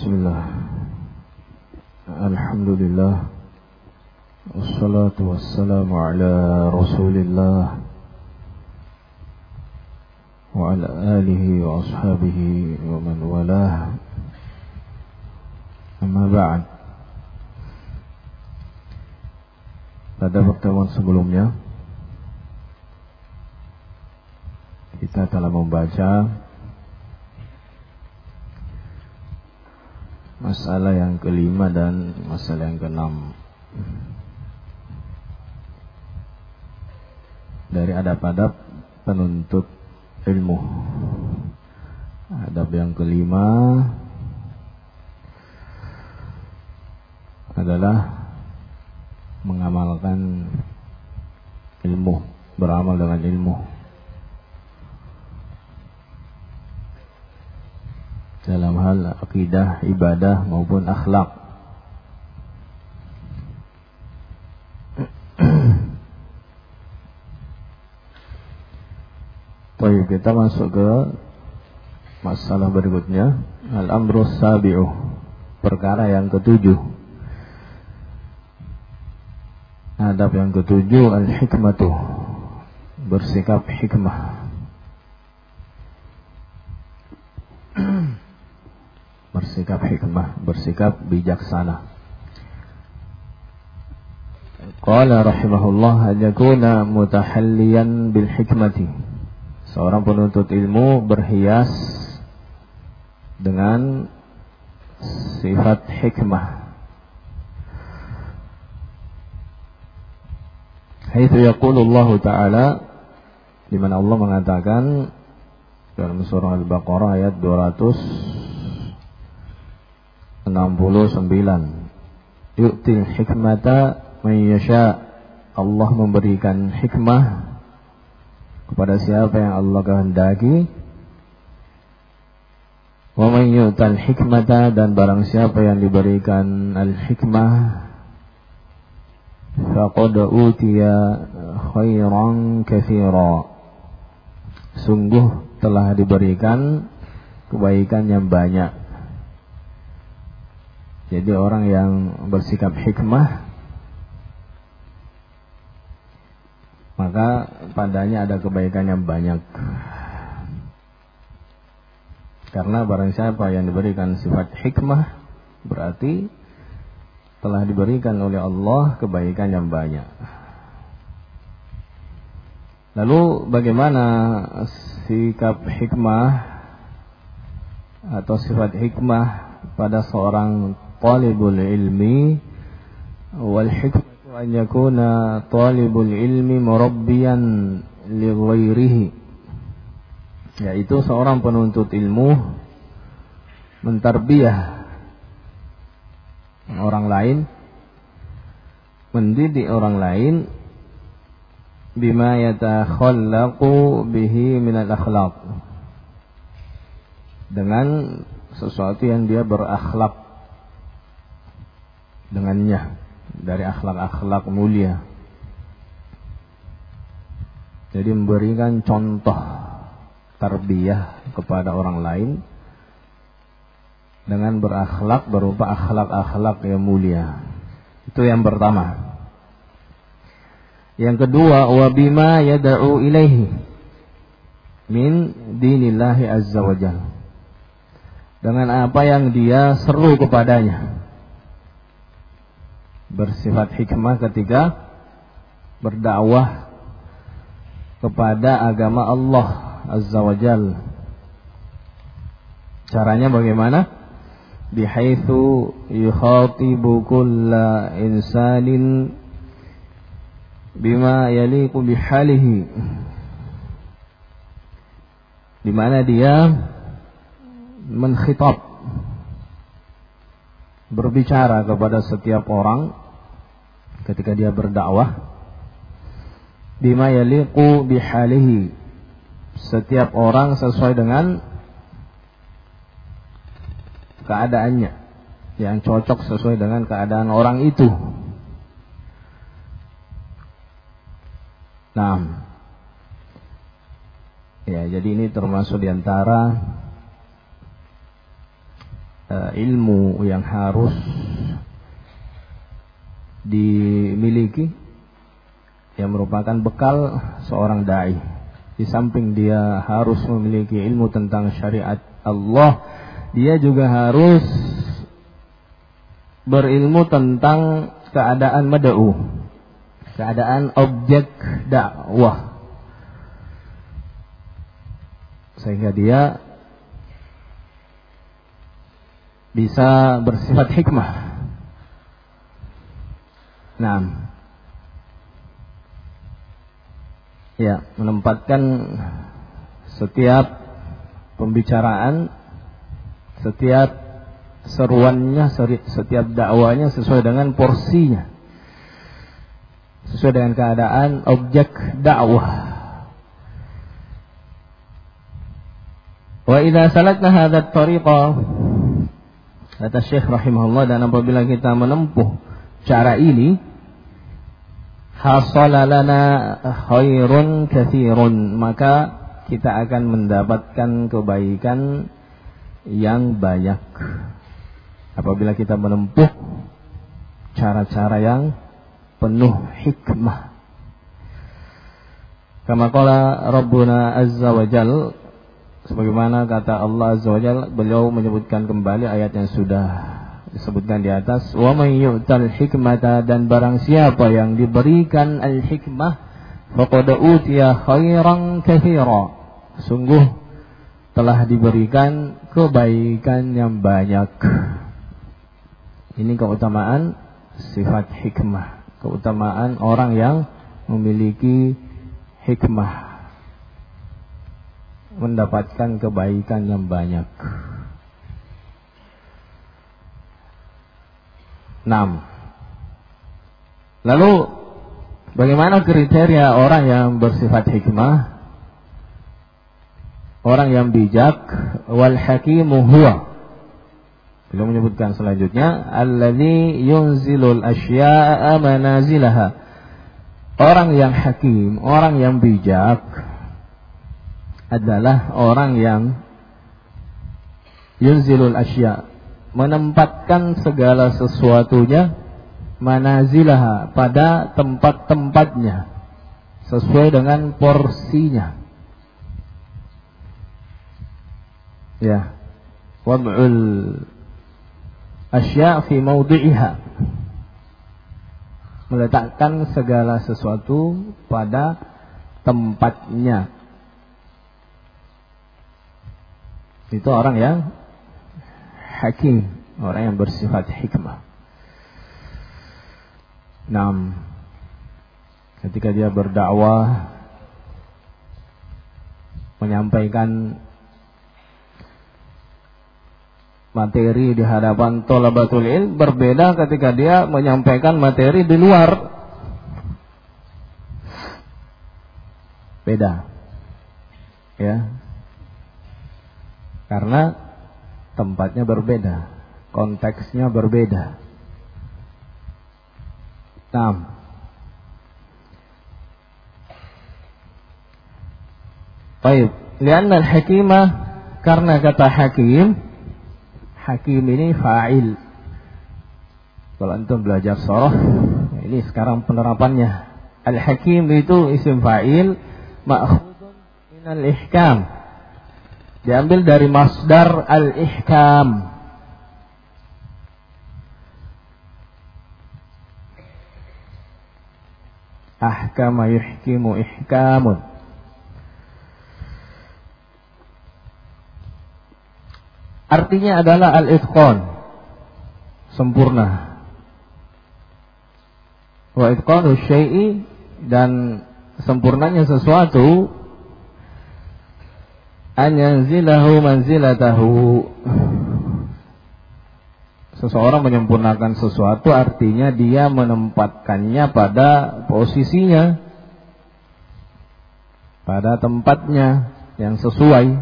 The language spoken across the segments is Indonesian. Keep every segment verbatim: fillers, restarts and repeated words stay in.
Bismillah. Alhamdulillah. Wassalatu wassalamu ala Rasulillah wa ala alihi wa ashabihi wa man walah. Amma ba'd. Pada pertemuan sebelumnya kita telah membaca masalah yang kelima dan masalah yang keenam dari adab-adab penuntut ilmu. Adab yang kelima adalah mengamalkan ilmu, beramal dengan ilmu dalam hal akidah, ibadah maupun akhlak. Baik, kita masuk ke masalah berikutnya. Al-amru sabi'u, perkara yang ketujuh. Adab yang ketujuh, al-hikmatu, bersikap hikmah. Bersikap hikmah, bersikap bijaksana. Qala rahimahullah, yakuna mutahalliyan bil hikmati. Seorang penuntut ilmu berhias dengan sifat hikmah. Haitsu yaqulu Allah Ta'ala, di mana Allah mengatakan dalam surah Al-Baqarah ayat dua ratus enam puluh sembilan, yu'til hikmata man yasha. Allah memberikan hikmah kepada siapa yang Allah kehendaki. Wa man yu'tal hikmata, dan barang siapa yang diberikan al-hikmah, faqad utiya khairan katsira, sungguh telah diberikan kebaikan yang banyak. Jadi orang yang bersikap hikmah, maka padanya ada kebaikan yang banyak. Karena barang siapa yang diberikan sifat hikmah, berarti telah diberikan oleh Allah kebaikan yang banyak. Lalu bagaimana sikap hikmah atau sifat hikmah pada seorang talibul ilmi? Wal hikmatu an yakuna talibul ilmi murabbiyan li ghairihi, yaitu seorang penuntut ilmu mentarbiyah orang lain, mendidik orang lain, bima yatakhallaqu bihi minal akhlaq, dengan sesuatu yang dia berakhlak dengannya, dari akhlak-akhlak mulia. Jadi memberikan contoh tarbiyah kepada orang lain dengan berakhlak berupa akhlak-akhlak yang mulia. Itu yang pertama. Yang kedua, wa bima yad'u ilaihi min dinillahi azza wajalla, dengan apa yang dia seru kepadanya. Bersifat hikmah ketika berdakwah kepada agama Allah azza wajalla. Caranya bagaimana? Bihaitsu yukhatibu kulla insanin bima yaliqu bihalihi, di mana dia menkhitab, berbicara kepada setiap orang ketika dia berdakwah, bima yaliqu bihalihi, setiap orang sesuai dengan keadaannya, yang cocok sesuai dengan keadaan orang itu. Nah, ya, jadi ini termasuk diantara uh, ilmu yang harus dimiliki, yang merupakan bekal seorang dai. Di samping dia harus memiliki ilmu tentang syariat Allah, dia juga harus berilmu tentang keadaan mad'u, keadaan objek dakwah, sehingga dia bisa bersifat hikmah. Nah, ya, menempatkan setiap pembicaraan, setiap seruannya, setiap dakwanya sesuai dengan porsinya, sesuai dengan keadaan objek dakwah. Wa idza salakna hadha at-tariqa, kata Syekh rahimahullah, dan apabila kita menempuh cara ini, hasala lana khairun katsirun, maka kita akan mendapatkan kebaikan yang banyak apabila kita menempuh cara-cara yang penuh hikmah. Kama qala Rabbuna Azza wa Jal, sebagaimana kata Allah Azza wa Jal, beliau menyebutkan kembali ayat yang sudah disebutkan di atas, wa may yu'tal hikmata, dan barang siapa yang diberikan al-hikmah, faqad utiya khairan katsira, sungguh telah diberikan kebaikan yang banyak. Ini keutamaan sifat hikmah, keutamaan orang yang memiliki hikmah, mendapatkan kebaikan yang banyak. Enam. Lalu bagaimana kriteria orang yang bersifat hikmah, orang yang bijak? Wal hakimu huwa, beliau menyebutkan selanjutnya, alladzi yunzilul asya'a manazilaha. Orang yang hakim, orang yang bijak adalah orang yang yunzilul asya', menempatkan segala sesuatunya, manazilaha, pada tempat-tempatnya, sesuai dengan porsinya. Ya, wad'ul asya' fi mawdi'iha, meletakkan segala sesuatu pada tempatnya. Itu orang yang hakim, orang yang bersifat hikmah. Naam, ketika dia berdakwah, menyampaikan materi di hadapan thalabatul ilm, berbeda ketika dia menyampaikan materi di luar. Beda. Ya. Karena tempatnya berbeda, konteksnya berbeda. Nah, baik, lianna al-hakimah, karena kata hakim, hakim ini fa'il. Kalau antum belajar soroh, ini sekarang penerapannya. Al-hakim itu isim fa'il ma'khudun minal ihkam, diambil dari masdar al-ihkam. Ahkama yuhkimu ihkamun. Artinya adalah al-itqan, sempurna. Wa itqanu syai'i, dan sempurnanya sesuatu, an yanzilahu manzilatahu. Seseorang menyempurnakan sesuatu artinya dia menempatkannya pada posisinya, pada tempatnya yang sesuai.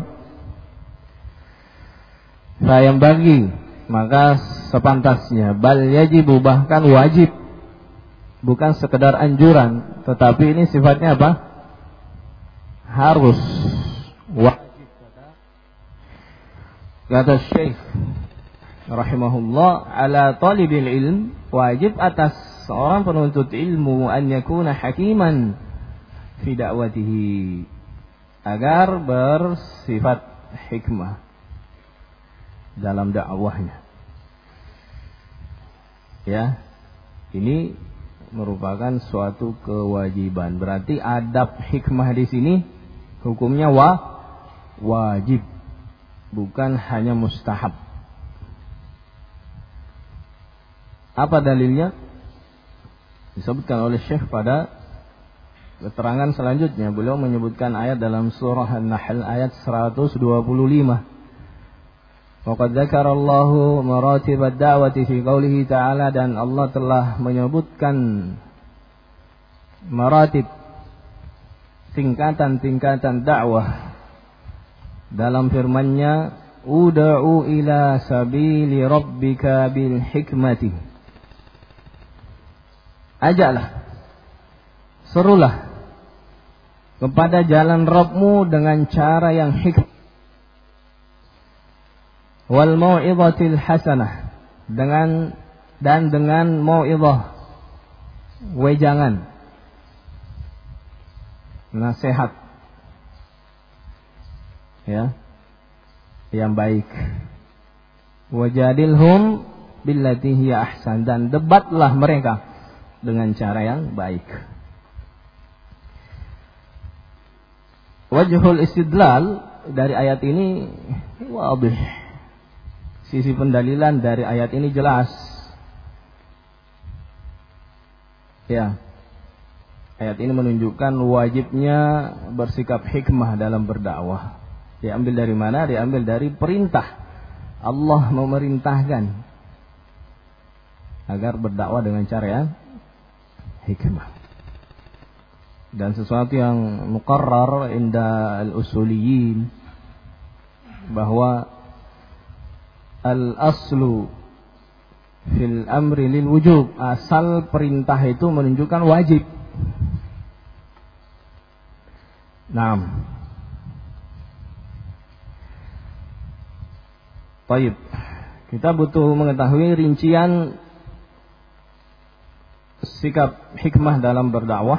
Sayang bagi, maka sepantasnya, bal yajibu, bahkan wajib, bukan sekedar anjuran, tetapi ini sifatnya apa? Harus, wajib. Kata Syekh rahimahullah, ala talibil ilm, wajib atas seorang penuntut ilmu an yakuna hakiman fi da'watihi, agar bersifat hikmah dalam dakwahnya. Ya, ini merupakan suatu kewajiban. Berarti adab hikmah di sini hukumnya wa wajib, bukan hanya mustahab. Apa dalilnya? Disebutkan oleh Syekh pada keterangan selanjutnya. Beliau menyebutkan ayat dalam surah An-Nahl ayat seratus dua puluh lima. Waqad dzakarallahu maratib ad-da'wati fi qoulihi ta'ala, dan Allah telah menyebutkan maratib, tingkatan-tingkatan dakwah dalam firman-Nya, ud'u ila sabili rabbika bil hikmati. Ajaklah, serulah kepada jalan Rabbmu dengan cara yang hikmah. Wal mau'izatil hasanah, dengan dan dengan mau'izah, wejangan, nasihat, ya, yang baik. Wajadilhum billati hiya ahsan, dan debatlah mereka dengan cara yang baik. Wajhul istidlal dari ayat ini wadih. Sisi pendalilan dari ayat ini jelas. Ya. Ayat ini menunjukkan wajibnya bersikap hikmah dalam berdakwah. Diambil dari mana? Diambil dari perintah. Allah memerintahkan agar berdakwah dengan cara yang hikmah. Dan sesuatu yang muqarrar inda al-usuliyin, bahwa al-aslu fil amri lil wujub, asal perintah itu menunjukkan wajib. Naam. Baik. Kita butuh mengetahui rincian sikap hikmah dalam berdakwah.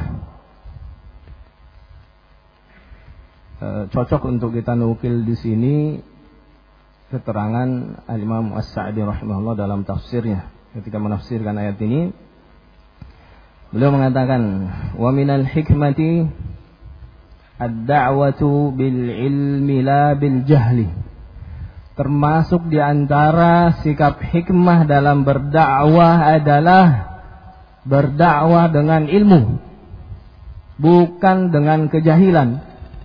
E, cocok untuk kita nukil di sini keterangan Al-Imam As-Sa'di rahimahullah dalam tafsirnya. Ketika menafsirkan ayat ini, beliau mengatakan, wa minal hikmati ad-da'watu bil ilmi la bil jahli. Termasuk di antara sikap hikmah dalam berdakwah adalah berdakwah dengan ilmu, bukan dengan kejahilan.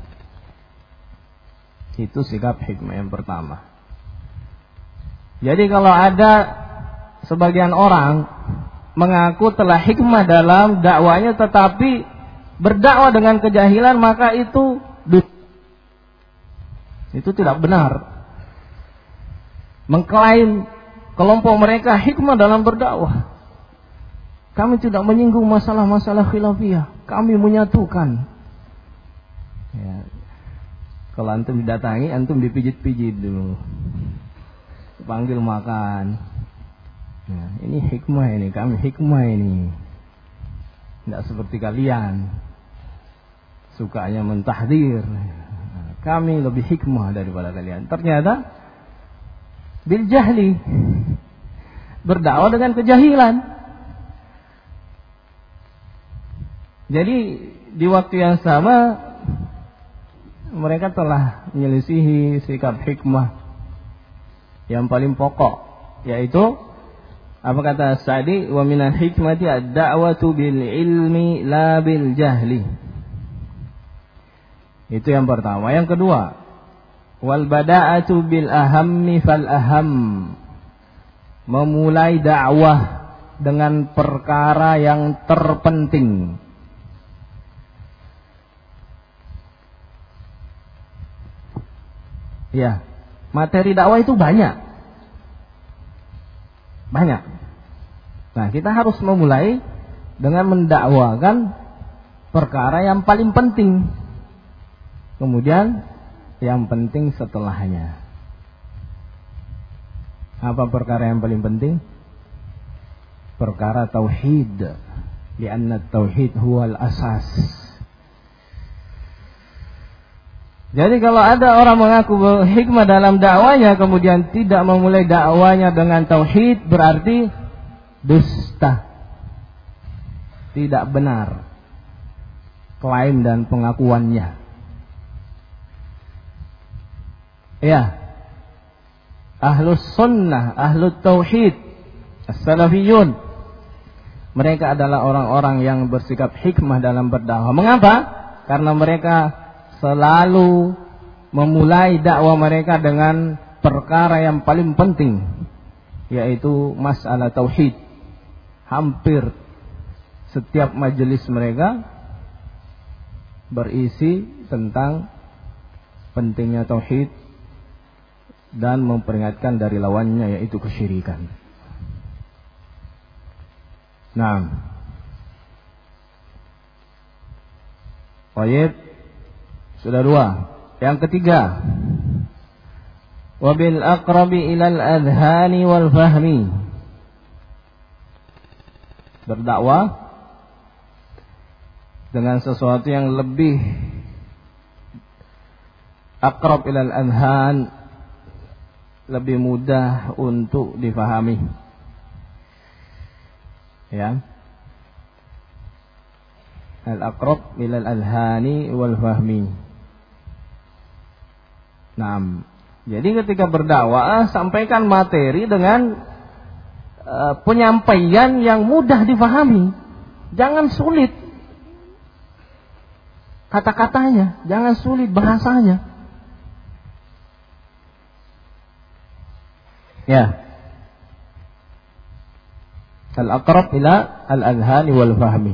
Itu sikap hikmah yang pertama. Jadi kalau ada sebagian orang mengaku telah hikmah dalam dakwanya tetapi berdakwah dengan kejahilan, maka itu itu tidak benar. Mengklaim kelompok mereka hikmah dalam berdakwah. Kami tidak menyinggung masalah-masalah khilafiyah, kami menyatukan. Ya. Kalau antum didatangi, antum dipijit-pijit dulu, panggil makan. Nah, ini hikmah ini, kami hikmah ini. Tidak seperti kalian, sukanya mentahdir. Nah, kami lebih hikmah daripada kalian. Ternyata bil jahli, berdakwah dengan kejahilan. Jadi di waktu yang sama mereka telah menyelisihi sikap hikmah yang paling pokok, yaitu apa kata Sa'di, wa minal hikmati ad-da'watu bil ilmi la bil jahli. Itu yang pertama. Yang kedua, wal bada'atu bil ahammi fal aham. Memulai dakwah dengan perkara yang terpenting. Ya, materi dakwah itu banyak. Banyak. Nah, kita harus memulai dengan mendakwakan perkara yang paling penting. Kemudian yang penting setelahnya. Apa perkara yang paling penting? Perkara tauhid. Lianna tauhid huwal asas. Jadi kalau ada orang mengaku hikmah dalam dakwanya kemudian tidak memulai dakwanya dengan tauhid, berarti dusta. Tidak benar klaim dan pengakuannya. Ya. Ahlus sunnah, ahlus tauhid, as-salafiyun, mereka adalah orang-orang yang bersikap hikmah dalam berdakwah. Mengapa? Karena mereka selalu memulai dakwah mereka dengan perkara yang paling penting, yaitu masalah tauhid. Hampir setiap majelis mereka berisi tentang pentingnya tauhid dan memperingatkan dari lawannya, yaitu kesyirikan. Nah, baik, sudah dua. Yang ketiga, wabil aqrabi ilal adhani wal fahmi. Berdakwah dengan sesuatu yang lebih aqrab ilal adhan, lebih mudah untuk difahami. Ya. Al-aqrab ilal adhani wal fahmi. Nah, jadi ketika berdakwah sampaikan materi dengan uh, penyampaian yang mudah difahami. Jangan sulit kata-katanya, jangan sulit bahasanya. Ya. Al-aqrab ila al-adhani wal fahmi.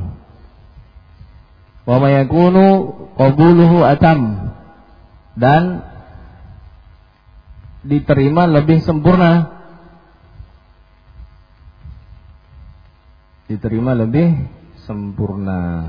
Wa ma yakunu qabuluhu atam, dan diterima lebih sempurna. Diterima lebih sempurna.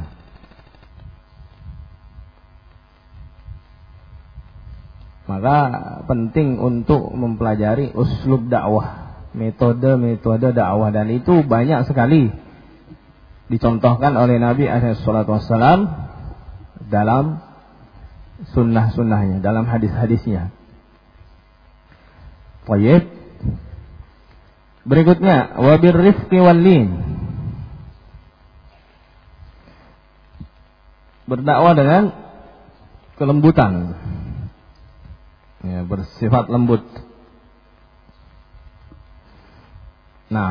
Maka penting untuk mempelajari uslub dakwah, metode-metode dakwah, dan itu banyak sekali dicontohkan oleh Nabi alaihi salatu wassalam dalam sunnah-sunnahnya, dalam hadis-hadisnya. Baik. Berikutnya, wabir rifqi wal lin. Berdakwah dengan kelembutan. Ya, bersifat lembut. Nah,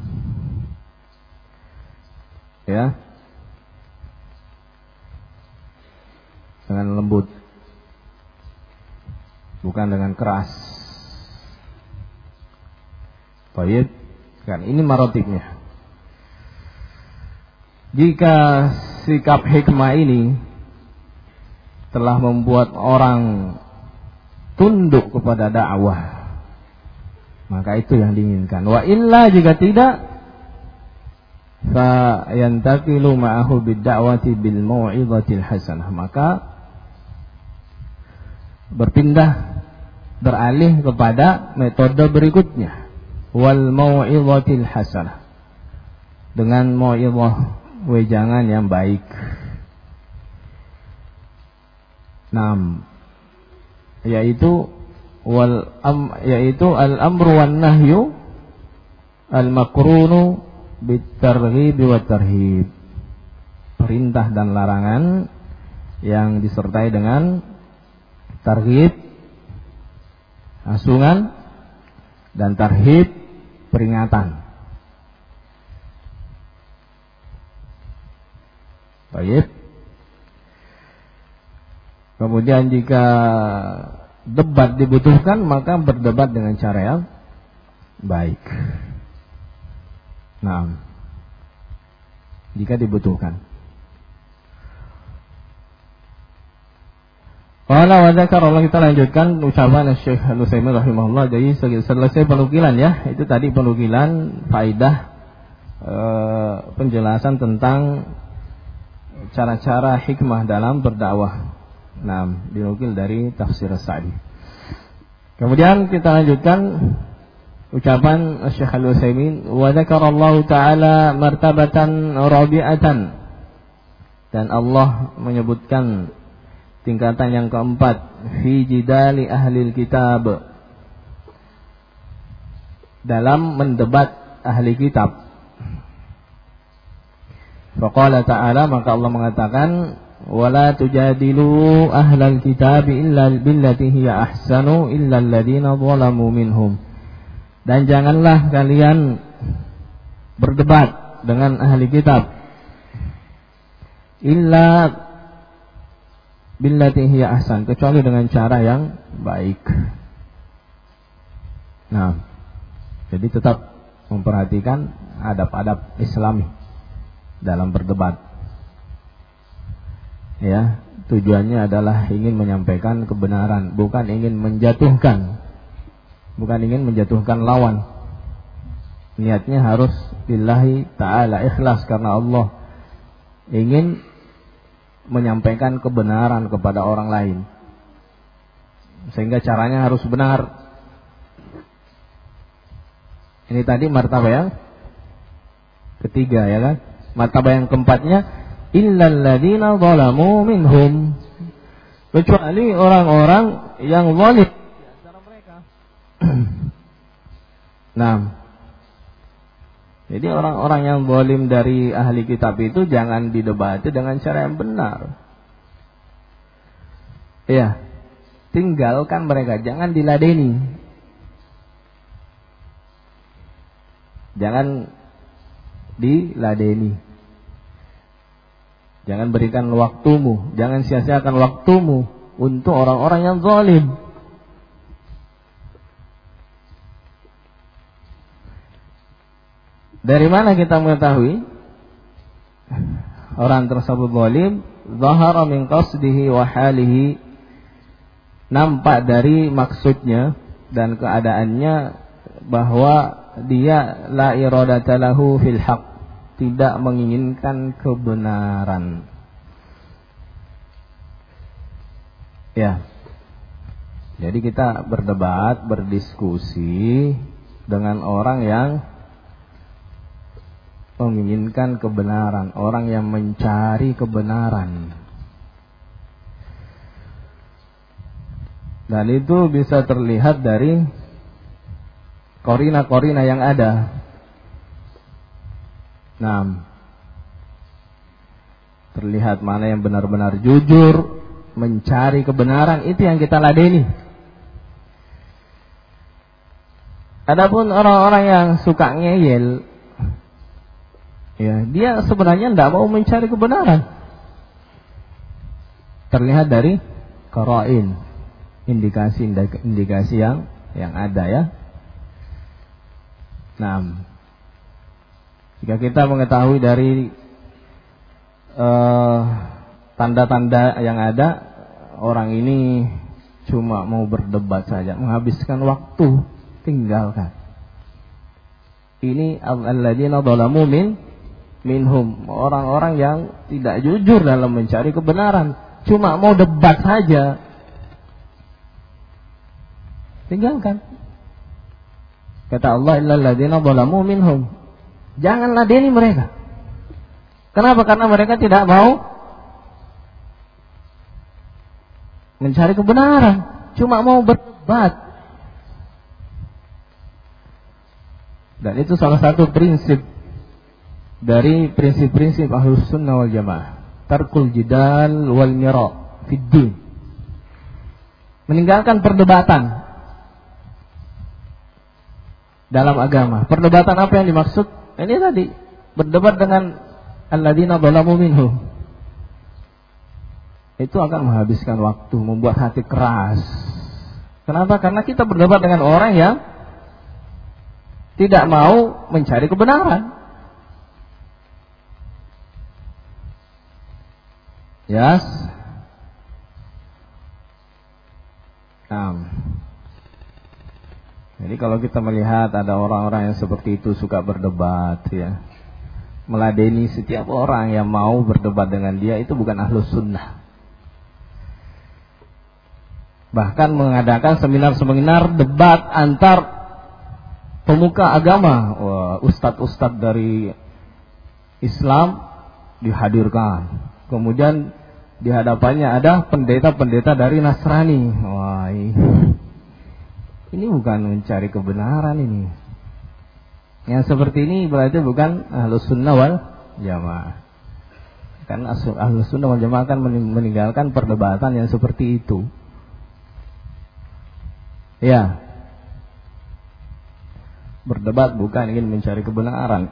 ya, dengan lembut, bukan dengan keras. Baik, kan ini marotibnya. Jika sikap hikmah ini telah membuat orang tunduk kepada dakwah, maka itu yang diinginkan. Wa illa jika tidak, fa yantaqilu ma'ahu bid-da'wati bil mau'izatil hasanah, maka berpindah, beralih kepada metode berikutnya, wal mau'izatil hasanah, dengan mau'izah, wejangan yang baik. Naam, yaitu wal am, yaitu al amru wan nahyu al makrunu bit targhib wat tarhib, perintah dan larangan yang disertai dengan targhib, asungan, dan tarhib, peringatan. Baik. Kemudian jika debat dibutuhkan, maka berdebat dengan cara yang baik. Nah, jika dibutuhkan. Qala wa dzakara, Allah, kita lanjutkan ucapan Syekh Al-Utsaimin rahimahullah. Jadi selesai penukilan ya, itu tadi penukilan faidah e, penjelasan tentang cara-cara hikmah dalam berdakwah. Nah, dinukil dari tafsir As-Sa'di. Kemudian kita lanjutkan ucapan Syekh Al-Utsaimin, wa dzakarallahu ta'ala martabatan rabi'atan, dan Allah menyebutkan tingkatan yang keempat, fi jidali ahlil kitab, dalam mendebat ahli kitab. Faqala ta'ala, maka Allah mengatakan, wala tujadilu ahlal kitab illa billati hiya ahsanu illa alladhina zalamu minhum, dan janganlah kalian berdebat dengan ahli kitab illa billati hiya ahsan, kecuali dengan cara yang baik. Nah, jadi tetap memperhatikan adab-adab Islami dalam berdebat. Ya, tujuannya adalah ingin menyampaikan kebenaran, bukan ingin menjatuhkan, bukan ingin menjatuhkan lawan. Niatnya harus billahi ta'ala, ikhlas karena Allah, ingin menyampaikan kebenaran kepada orang lain, sehingga caranya harus benar. Ini tadi martabah yang ketiga, ya kan? Martabah yang keempatnya, illal ladzina zalamu minhum, kecuali orang-orang yang zalim di antara mereka. Nah, jadi orang-orang yang zalim dari ahli kitab itu jangan didebati dengan cara yang benar. Ya, tinggalkan mereka, jangan diladeni. Jangan diladeni. Jangan berikan waktumu, jangan sia-siakan waktumu untuk orang-orang yang zalim. Dari mana kita mengetahui orang tersebut zalim? Zahara min qasdihi wa halihi, nampak dari maksudnya dan keadaannya bahwa dia la iradata lahu fil haq, tidak menginginkan kebenaran. Ya. Jadi kita berdebat, berdiskusi dengan orang yang menginginkan kebenaran, orang yang mencari kebenaran. Dan itu bisa terlihat dari korina-korina yang ada. Nah, terlihat mana yang benar-benar jujur, mencari kebenaran, itu yang kita ladeni. Adapun orang-orang yang suka ngeyel, ya, dia sebenarnya tidak mau mencari kebenaran. Terlihat dari qarain, indikasi-indikasi yang yang ada, ya. Nah, jika kita mengetahui dari uh, tanda-tanda yang ada, orang ini cuma mau berdebat saja, menghabiskan waktu, tinggalkan. Ini alladzina zalamu min minhum, orang-orang yang tidak jujur dalam mencari kebenaran, cuma mau debat saja, tinggalkan. Kata Allah, illal ladzina zalamu minhum, jangan ladeni mereka. Kenapa? Karena mereka tidak mau mencari kebenaran, cuma mau berdebat. Dan itu salah satu prinsip dari prinsip-prinsip Ahlus Sunnah wal Jamaah, tarkul jidal wal mira fid din, meninggalkan perdebatan dalam agama. Perdebatan apa yang dimaksud? Ini tadi, berdebat dengan alladzina zalamu minhum. Itu akan menghabiskan waktu, membuat hati keras. Kenapa? Karena kita berdebat dengan orang yang tidak mau mencari kebenaran. Yes. Nah, jadi kalau kita melihat ada orang-orang yang seperti itu suka berdebat, ya, meladeni setiap orang yang mau berdebat dengan dia, itu bukan Ahlus Sunnah. Bahkan mengadakan seminar-seminar debat antar pemuka agama, wah, ustadz-ustadz dari Islam dihadirkan. Kemudian di hadapannya ada pendeta-pendeta dari Nasrani. Wah, ini, ini bukan mencari kebenaran ini. Yang seperti ini berarti bukan Ahlus Sunnah wal Jamaah. Karena Ahlus Sunnah wal Jamaah akan meninggalkan perdebatan yang seperti itu. Ya. Berdebat bukan ingin mencari kebenaran.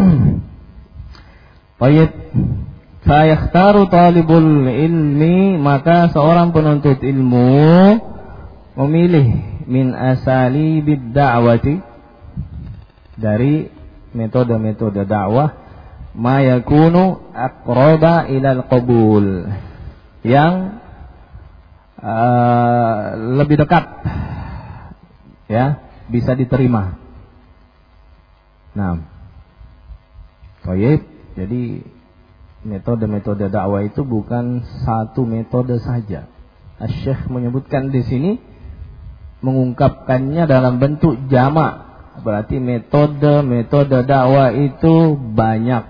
Baik. Fayakhtaru talibul ilmi, maka seorang penuntut ilmu memilih min asali bid da'wati, dari metode-metode dakwah, ma yakunu aqraba ilal qabul, yang uh, lebih dekat, ya, bisa diterima. Nah, baik. Jadi metode-metode dakwah itu bukan satu metode saja. Asy-Syaikh menyebutkan di sini, mengungkapkannya dalam bentuk jamak. Berarti metode-metode dakwah itu banyak.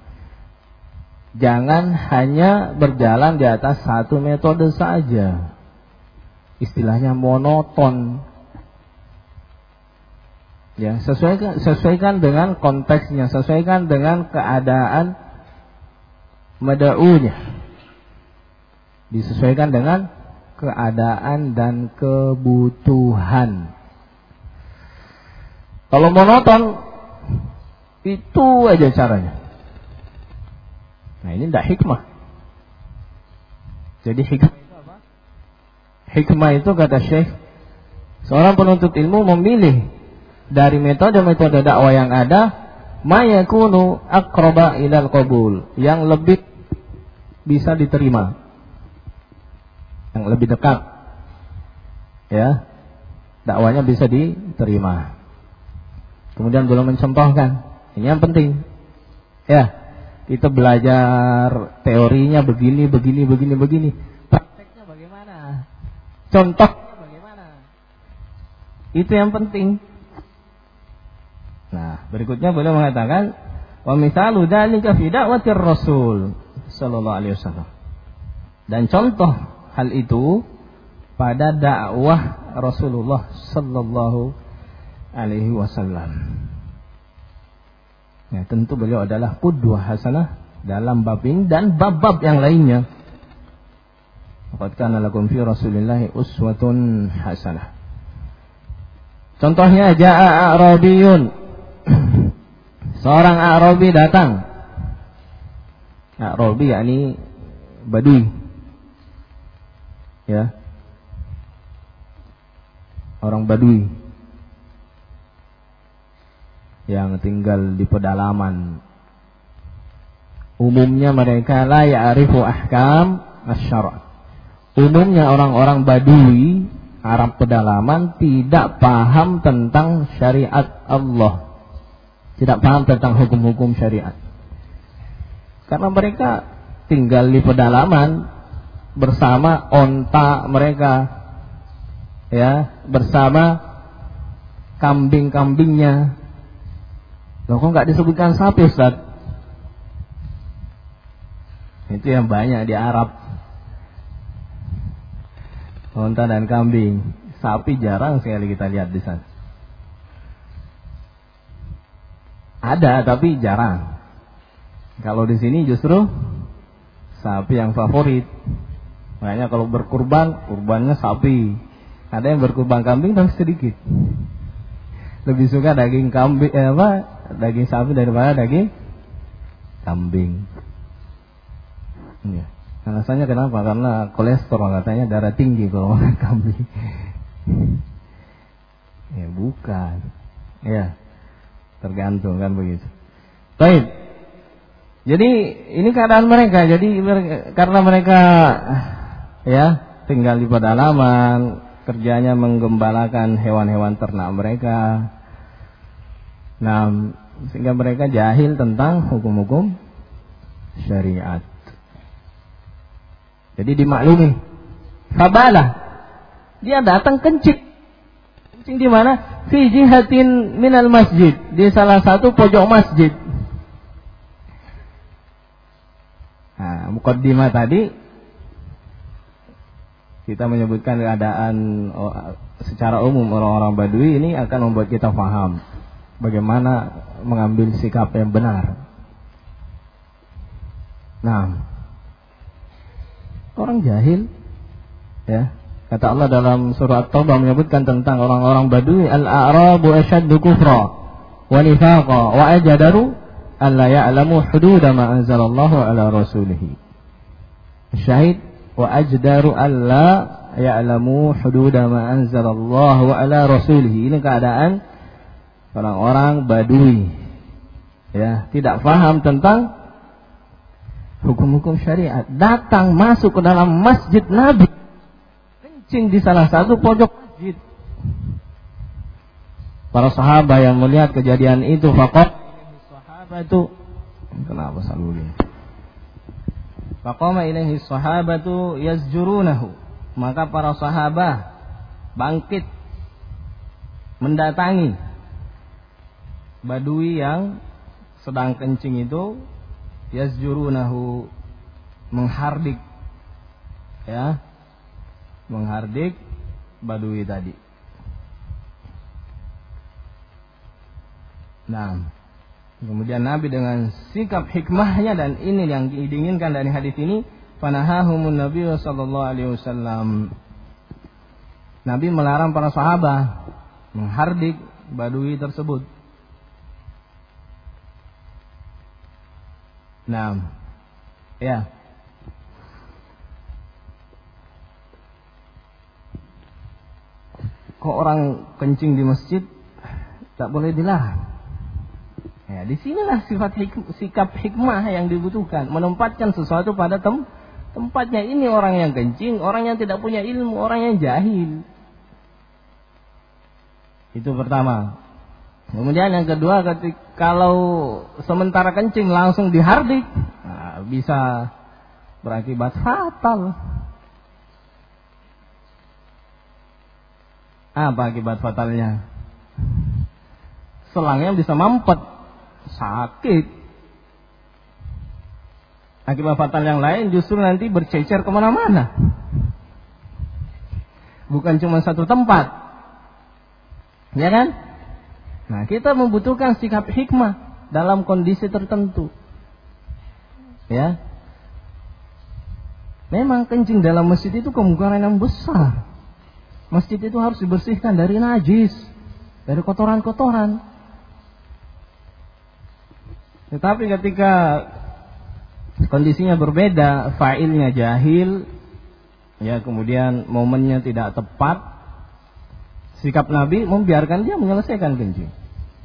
Jangan hanya berjalan di atas satu metode saja. Istilahnya monoton. Ya, sesuaikan, sesuaikan dengan konteksnya, sesuaikan dengan keadaan mad'unya, disesuaikan dengan keadaan dan kebutuhan. Kalau monoton, itu aja caranya. Nah, ini tidak hikmah. Jadi hikmah itu apa? Hikmah itu, kata Syekh, seorang penuntut ilmu memilih dari metode-metode dakwah yang ada, ma yakunu aqraba ilal qabul, yang lebih bisa diterima, yang lebih dekat, ya, dakwanya bisa diterima. Kemudian belum mencontohkan, ini yang penting, ya, kita belajar teorinya begini, begini, begini, begini, prakteknya bagaimana, contohnya bagaimana, itu yang penting. Nah, berikutnya beliau mengatakan, wa misalu dzalika fi da'watir Rasul sallallahu alaihi wasallam. Dan contoh hal itu pada dakwah Rasulullah sallallahu alaihi wasallam. Ya, tentu beliau adalah qudwah hasanah dalam bab ini dan bab-bab yang lainnya. Laqad kana lakum fi Rasulillahi uswatun hasanah. Contohnya, jaa a'rabiyun, seorang A'rabi datang. A'rabi yakni Badui, ya, orang Badui yang tinggal di pedalaman. Umumnya mereka la ya'rifu ahkam asy-syara'. Umumnya orang-orang Badui, Arab pedalaman, tidak paham tentang syariat Allah, tidak paham tentang hukum-hukum syariat. Karena mereka tinggal di pedalaman bersama onta mereka, ya, bersama kambing-kambingnya. Loh, kok nggak disebutkan sapi, Ustaz? Itu yang banyak di Arab, onta dan kambing. Sapi jarang sekali kita lihat di sana. Ada tapi jarang. Kalau di sini justru sapi yang favorit. Makanya kalau berkurban, kurbannya sapi. Ada yang berkurban kambing tapi sedikit. Lebih suka daging kambing, eh, apa? Daging sapi daripada daging kambing. Ya. Alasannya kenapa? Karena kolesterol, katanya darah tinggi kalau makan kambing. Ya bukan. Ya. Tergantung kan begitu. Baik. Jadi ini keadaan mereka. Jadi karena mereka, ya, tinggal di pedalaman, kerjanya menggembalakan hewan-hewan ternak mereka. Nah, sehingga mereka jahil tentang hukum-hukum syariat. Jadi dimaklumi. Fabalah, dia datang kencit, Kencing di mana? Fi jihatin minal masjid, di salah satu pojok masjid. Nah, muqaddimah tadi kita menyebutkan keadaan secara umum orang-orang Badui ini akan membuat kita paham bagaimana mengambil sikap yang benar. Nah, orang jahil, ya, kata Allah dalam surah At-Taubah menyebutkan tentang orang-orang Badui, al-a'rabu ashaddu kufra wa nifaqa wa ajdaru alla ya'lamu hududa ma anzalallahu ala rasulih. Syahid wa ajdaru alla ya'lamu hududa ma anzalallahu ala rasulih. Ini keadaan orang-orang Badui, ya, tidak paham tentang hukum-hukum syariat. Datang masuk ke dalam masjid Nabi, kencing di salah satu pojok masjid. Para sahabat yang melihat kejadian itu, faqat sahabatu, kenapa selalu ini? Faqama ilaihi sahabatu yazjurunahu. Maka para sahabat bangkit mendatangi Badui yang sedang kencing itu, yazjurunahu, menghardik, ya, menghardik Badui tadi. Nah, kemudian Nabi dengan sikap hikmahnya, dan ini yang diinginkan dari hadis ini, fanahahumun Nabi sallallahu alaihi wasallam. Nabi melarang para sahabat menghardik Badui tersebut. Nah, ya. Kok orang kencing di masjid tak boleh dilarang? Ya, di sinilah sifat hik- sikap hikmah yang dibutuhkan, menempatkan sesuatu pada tem- tempatnya. Ini orang yang kencing, orang yang tidak punya ilmu, orang yang jahil. Itu pertama. Kemudian yang kedua, ketika kalau sementara kencing langsung dihardik, nah, bisa berakibat fatal. Apa akibat fatalnya? Selangnya bisa mampet, sakit. Akibat fatal yang lain justru nanti bercecer kemana-mana, bukan cuma satu tempat, ya kan? Nah, kita membutuhkan sikap hikmah dalam kondisi tertentu, ya. Memang kencing dalam masjid itu kemungkinan yang besar. Masjid itu harus dibersihkan dari najis, dari kotoran-kotoran. Tetapi ketika kondisinya berbeda, fa'ilnya jahil, ya, kemudian momennya tidak tepat, sikap Nabi membiarkan dia menyelesaikan kencing.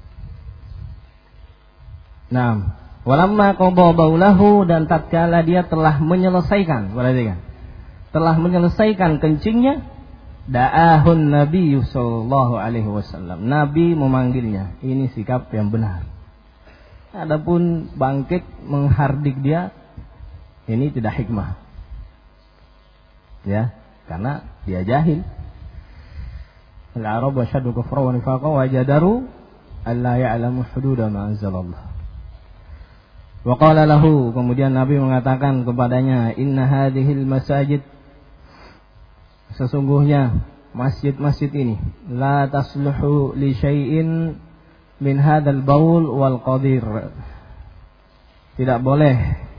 Nah, walamma qada baulahu, dan tatkala dia telah menyelesaikan, perhatikan, telah menyelesaikan kencingnya, da'ahun Nabi sallallahu alaihi wasallam. Nabi memanggilnya. Ini sikap yang benar. Adapun bangkit menghardik dia, ini tidak hikmah, ya, karena dia jahil. Al-Arab asyaddu kufra wa nifaqa wa jadaru alla ya'lamu hududa ma anzalallah. Wa qala lahu, kemudian Nabi mengatakan kepadanya, inna hadhil masajid, sesungguhnya masjid-masjid ini, la tasluhu li syai'in min hadzal baul wal qadir, tidak boleh,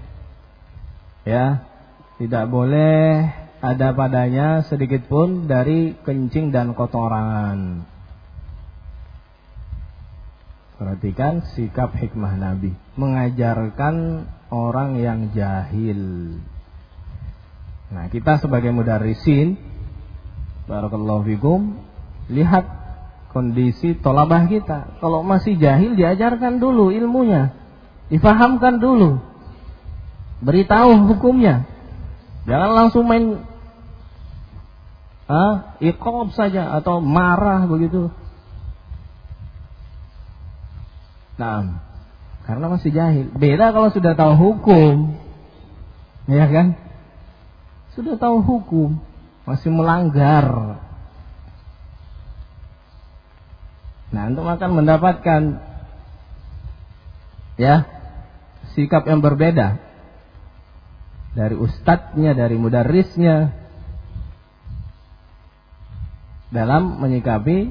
ya, tidak boleh ada padanya sedikit pun dari kencing dan kotoran. Perhatikan sikap hikmah Nabi, mengajarkan orang yang jahil. Nah, kita sebagai mudarrisin, barakallahu fikum, lihat kondisi tolabah kita. Kalau masih jahil, diajarkan dulu ilmunya, difahamkan dulu, beritahu hukumnya. Jangan langsung main ah, iqab saja atau marah begitu. Nah, karena masih jahil. Beda kalau sudah tahu hukum, ya kan? Sudah tahu hukum, masih melanggar. Nah, antum akan mendapatkan ya sikap yang berbeda dari ustadznya, dari mudarrisnya dalam menyikapi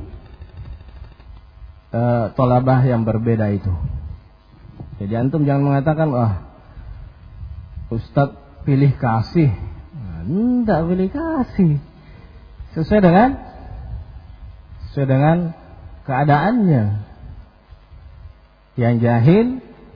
uh, tolabah yang berbeda itu. Jadi antum jangan mengatakan, wah ustadz pilih kasih. Nah, tidak pilih kasih. Sesuai dengan sesuai dengan keadaannya. Yang jahil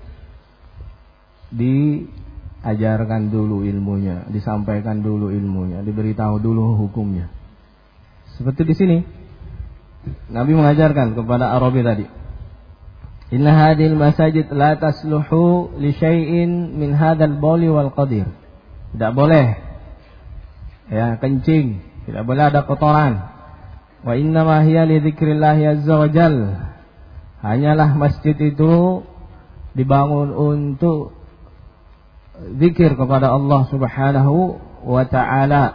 diajarkan dulu ilmunya, disampaikan dulu ilmunya, diberitahu dulu hukumnya. Seperti di sini Nabi mengajarkan kepada Arabi tadi, inna hadhil masajid la tasluhu li syai'in min hadzal bauli wal qadir. Tidak boleh ya kencing, tidak boleh ada kotoran. Wa inna ma hiya li dzikrillah azza wa jal. Hanyalah masjid itu dibangun untuk zikir kepada Allah Subhanahu wa taala.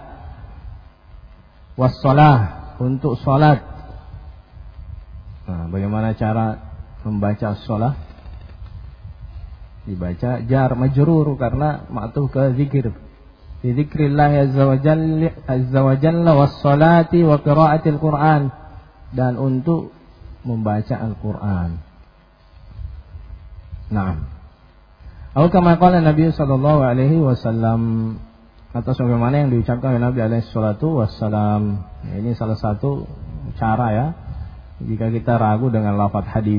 Wassalah, untuk salat. Nah, bagaimana cara membaca salat? Dibaca jar majrur karena ma'tuf ke zikir. Di zikrillah azza wa jalla azza wa jalla wassalati wa qiraatil Qur'an, dan untuk membaca Al-Qur'an. Naam. Atau kama qala Nabi sallallahu alaihi wasallam, atau sebagaimana yang diucapkan oleh Nabi alaihi salatu wassalam. Ya, ini salah satu cara ya jika kita ragu dengan lafaz hadis.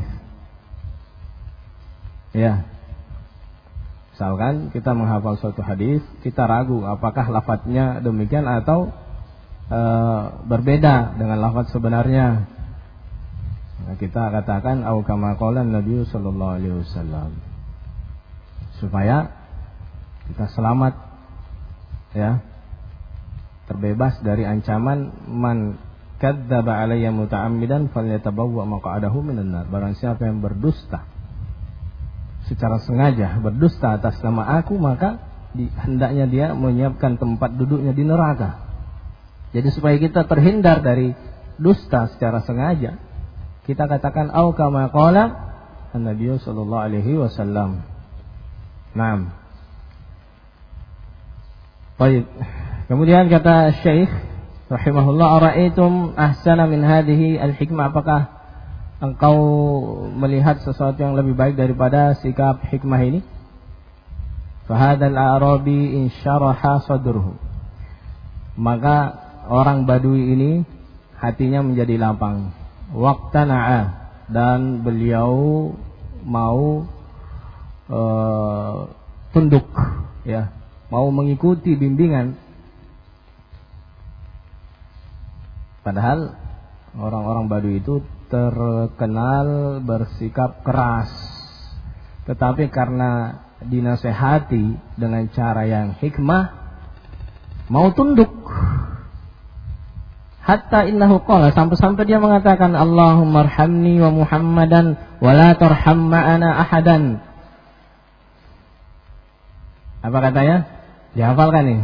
Ya. Misalkan kita menghafal suatu hadis, kita ragu apakah lafaznya demikian atau e, berbeda dengan lafaz sebenarnya. Nah, kita katakan au kama qala Nabi sallallahu alaihi wasallam, supaya kita selamat ya, terbebas dari ancaman man kadzdzaba alayya muta'ammidan falyatabawwa maq'adahu minan nar. Barang siapa yang berdusta secara sengaja, berdusta atas nama aku, maka di, hendaknya dia menyiapkan tempat duduknya di neraka. Jadi supaya kita terhindar dari dusta secara sengaja, kita katakan au kama qala Nabi sallallahu alaihi wasallam. Naam. Baik. Kemudian kata Syekh rahimahullah, ara'aitum ahsana min hadhihi al-hikmah, apakah engkau melihat sesuatu yang lebih baik daripada sikap hikmah ini? Fahadal a'rabi insyaraha sadruhu, maka orang Badui ini hatinya menjadi lapang, waqtana'a, dan beliau mau uh, tunduk ya, mau mengikuti bimbingan. Padahal orang-orang Badui itu terkenal bersikap keras, tetapi karena dinasehati dengan cara yang hikmah, mau tunduk. Hatta innahu qala, sampai-sampai dia mengatakan, Allahumma arhamni wa Muhammadan wa la tarham ma'ana ahadan. Apa katanya? Dihafalkan nih.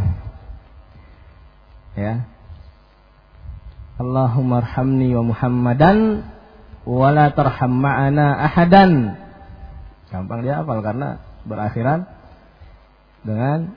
Ya. Allahumma arhamni wa Muhammadan wa la tarham ma'ana ahadan. Gampang dia hafal karena berakhiran dengan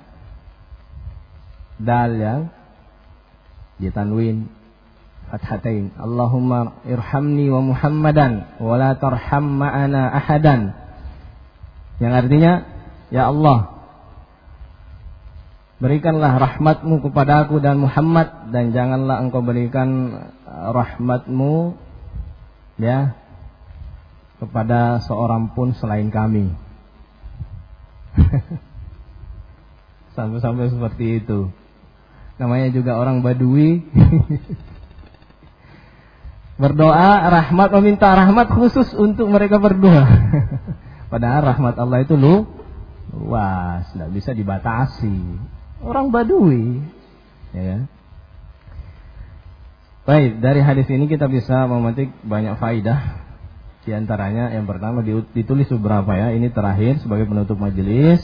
dal yang ditanwin fathatain. Allahumma irhamni wa Muhammadan wa la tarham ma'ana ahadan. Yang artinya, ya Allah, berikanlah rahmatmu kepada aku dan Muhammad, dan janganlah engkau berikan rahmatmu ya kepada seorang pun selain kami. Sampai-sampai seperti itu. Namanya juga orang Badui. Berdoa rahmat, meminta rahmat khusus untuk mereka berdua. Padahal rahmat Allah itu lu luas, tidak bisa dibatasi. Orang Badui ya. Baik, dari hadis ini kita bisa memetik banyak faidah. Di antaranya yang pertama ditulis beberapa ya, ini terakhir sebagai penutup majelis.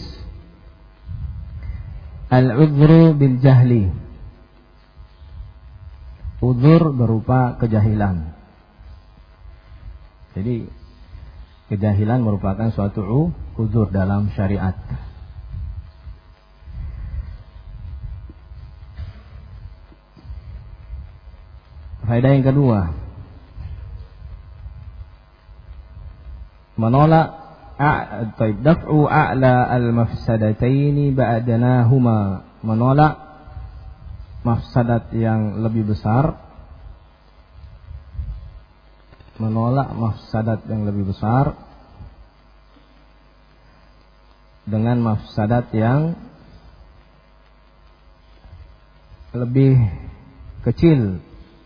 Al-udhru bil jahli. Udhur berupa kejahilan. Jadi kejahilan merupakan suatu uzur dalam syariat. Faedah yang kedua, menolak atau daf'u a'la al-mafsadataini ba'danahuma, menolak mafsadat yang lebih besar, menolak mafsadat yang lebih besar dengan mafsadat yang lebih kecil.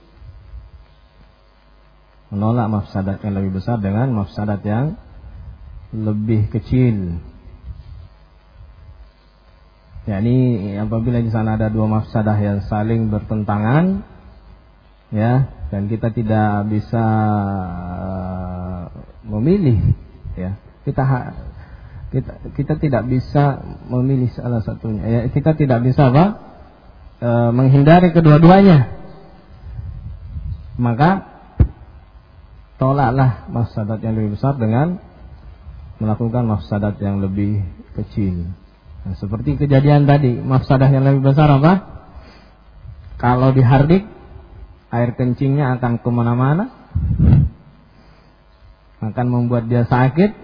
Menolak mafsadat yang lebih besar dengan mafsadat yang lebih kecil. yakni apabila di sana ada dua mafsadah yang saling bertentangan, ya, dan kita tidak bisa memilih, ya, kita kita kita tidak bisa memilih salah satunya, ya, kita tidak bisa apa e, menghindari kedua-duanya, maka tolaklah mafsadat yang lebih besar dengan melakukan mafsadat yang lebih kecil. Nah, seperti kejadian tadi, mafsadah yang lebih besar apa? Kalau dihardik, air kencingnya akan kemana-mana, akan membuat dia sakit,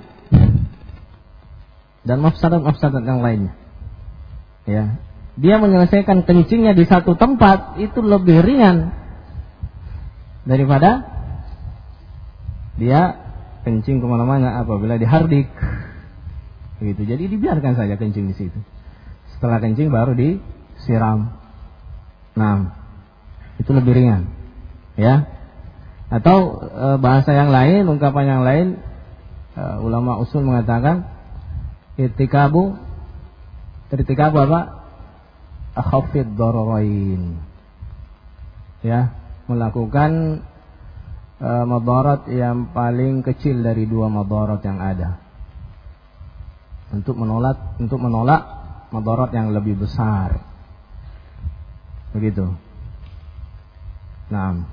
dan mafsadat-mafsadat yang lainnya. Ya, dia menyelesaikan kencingnya di satu tempat itu lebih ringan daripada dia kencing kemana-mana apabila dihardik. Begitu. Jadi dibiarkan saja kencing di situ. Setelah kencing baru disiram. Nah, itu lebih ringan, ya. Atau e, bahasa yang lain, ungkapan yang lain, e, ulama usul mengatakan irtikabu, irtikabu apa? Akhafid dararain. Ya, melakukan e, madarat yang paling kecil dari dua madarat yang ada. Untuk menolak untuk menolak madarat yang lebih besar. Begitu. Nah.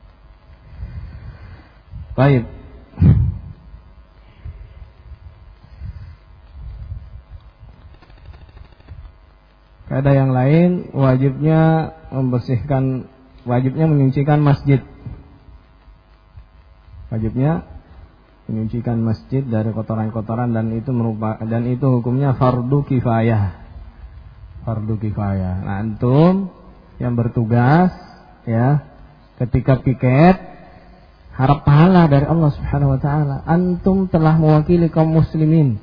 Baik. Kaidah yang lain, wajibnya membersihkan, wajibnya menyucikan masjid. Wajibnya menyucikan masjid dari kotoran-kotoran, dan itu merupakan, dan itu hukumnya fardu kifayah. Fardu kifayah. Nah, antum yang bertugas, ya, ketika piket, harap pahala dari Allah Subhanahu wa taala. Antum telah mewakili kaum muslimin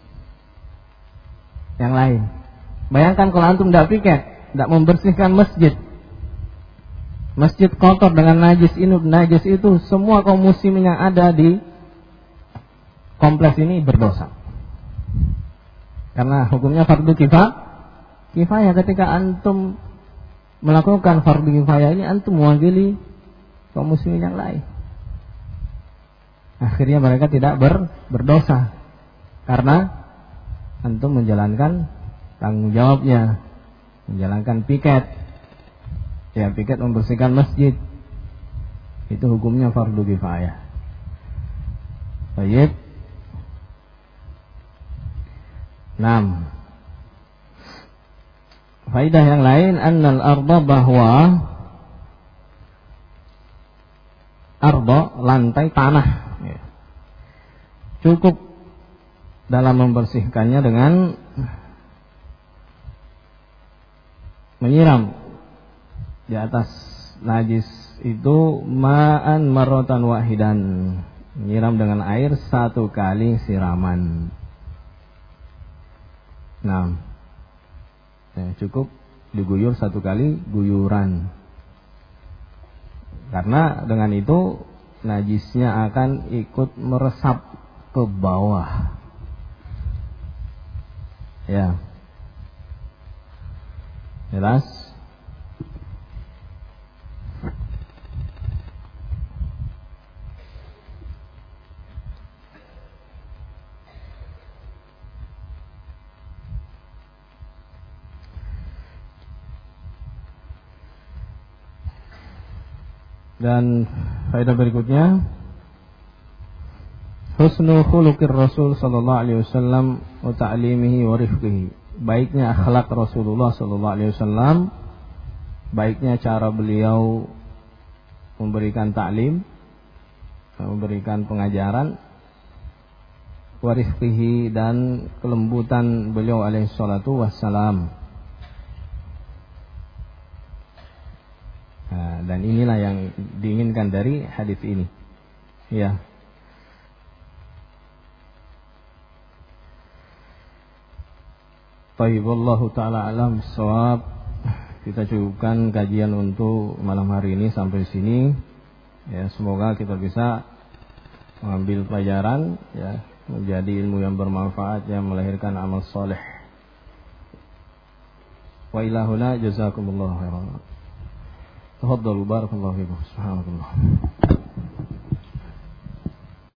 yang lain. Bayangkan kalau antum tidak piket, tidak membersihkan masjid. Masjid kotor dengan najis ini, najis itu, semua kaum muslimin yang ada di kompleks ini berdosa. Karena hukumnya fardu kifayah. Kifayah, ketika antum melakukan fardu kifayah ini, antum mewakili kaum muslimin yang lain. Akhirnya mereka tidak ber, berdosa karena antum menjalankan tanggung jawabnya, menjalankan piket. Ya, piket membersihkan masjid. Itu hukumnya fardu kifayah. Baik. enam. Faidah yang lain, annal arda, bahwa arda, lantai tanah, ya, cukup dalam membersihkannya dengan menyiram di atas najis itu ma'an marratan wahidan, menyiram dengan air satu kali siraman. Nah, ya, cukup diguyur satu kali guyuran. Karena dengan itu najisnya akan ikut meresap ke bawah. Ya. Jelas? Dan faedah berikutnya, husnu khuluqir Rasul sallallahu alaihi wasallam wa ta'limihi wa rifqihi. Baiknya akhlak Rasulullah sallallahu alaihi wasallam, baiknya cara beliau memberikan taklim, memberikan pengajaran, wa rifqihi, dan kelembutan beliau alaihi salatu wassalam. Nah, dan inilah yang diinginkan dari hadis ini. Ya. Baik, wallahu taala alam bissawab. Kita cukupkan kajian untuk malam hari ini sampai sini. Ya, semoga kita bisa mengambil pelajaran, ya, menjadi ilmu yang bermanfaat yang melahirkan amal soleh. Wa ilahuna jazakumullahu khairan. Tafadhalu barakallahu fikum. Subhanallah.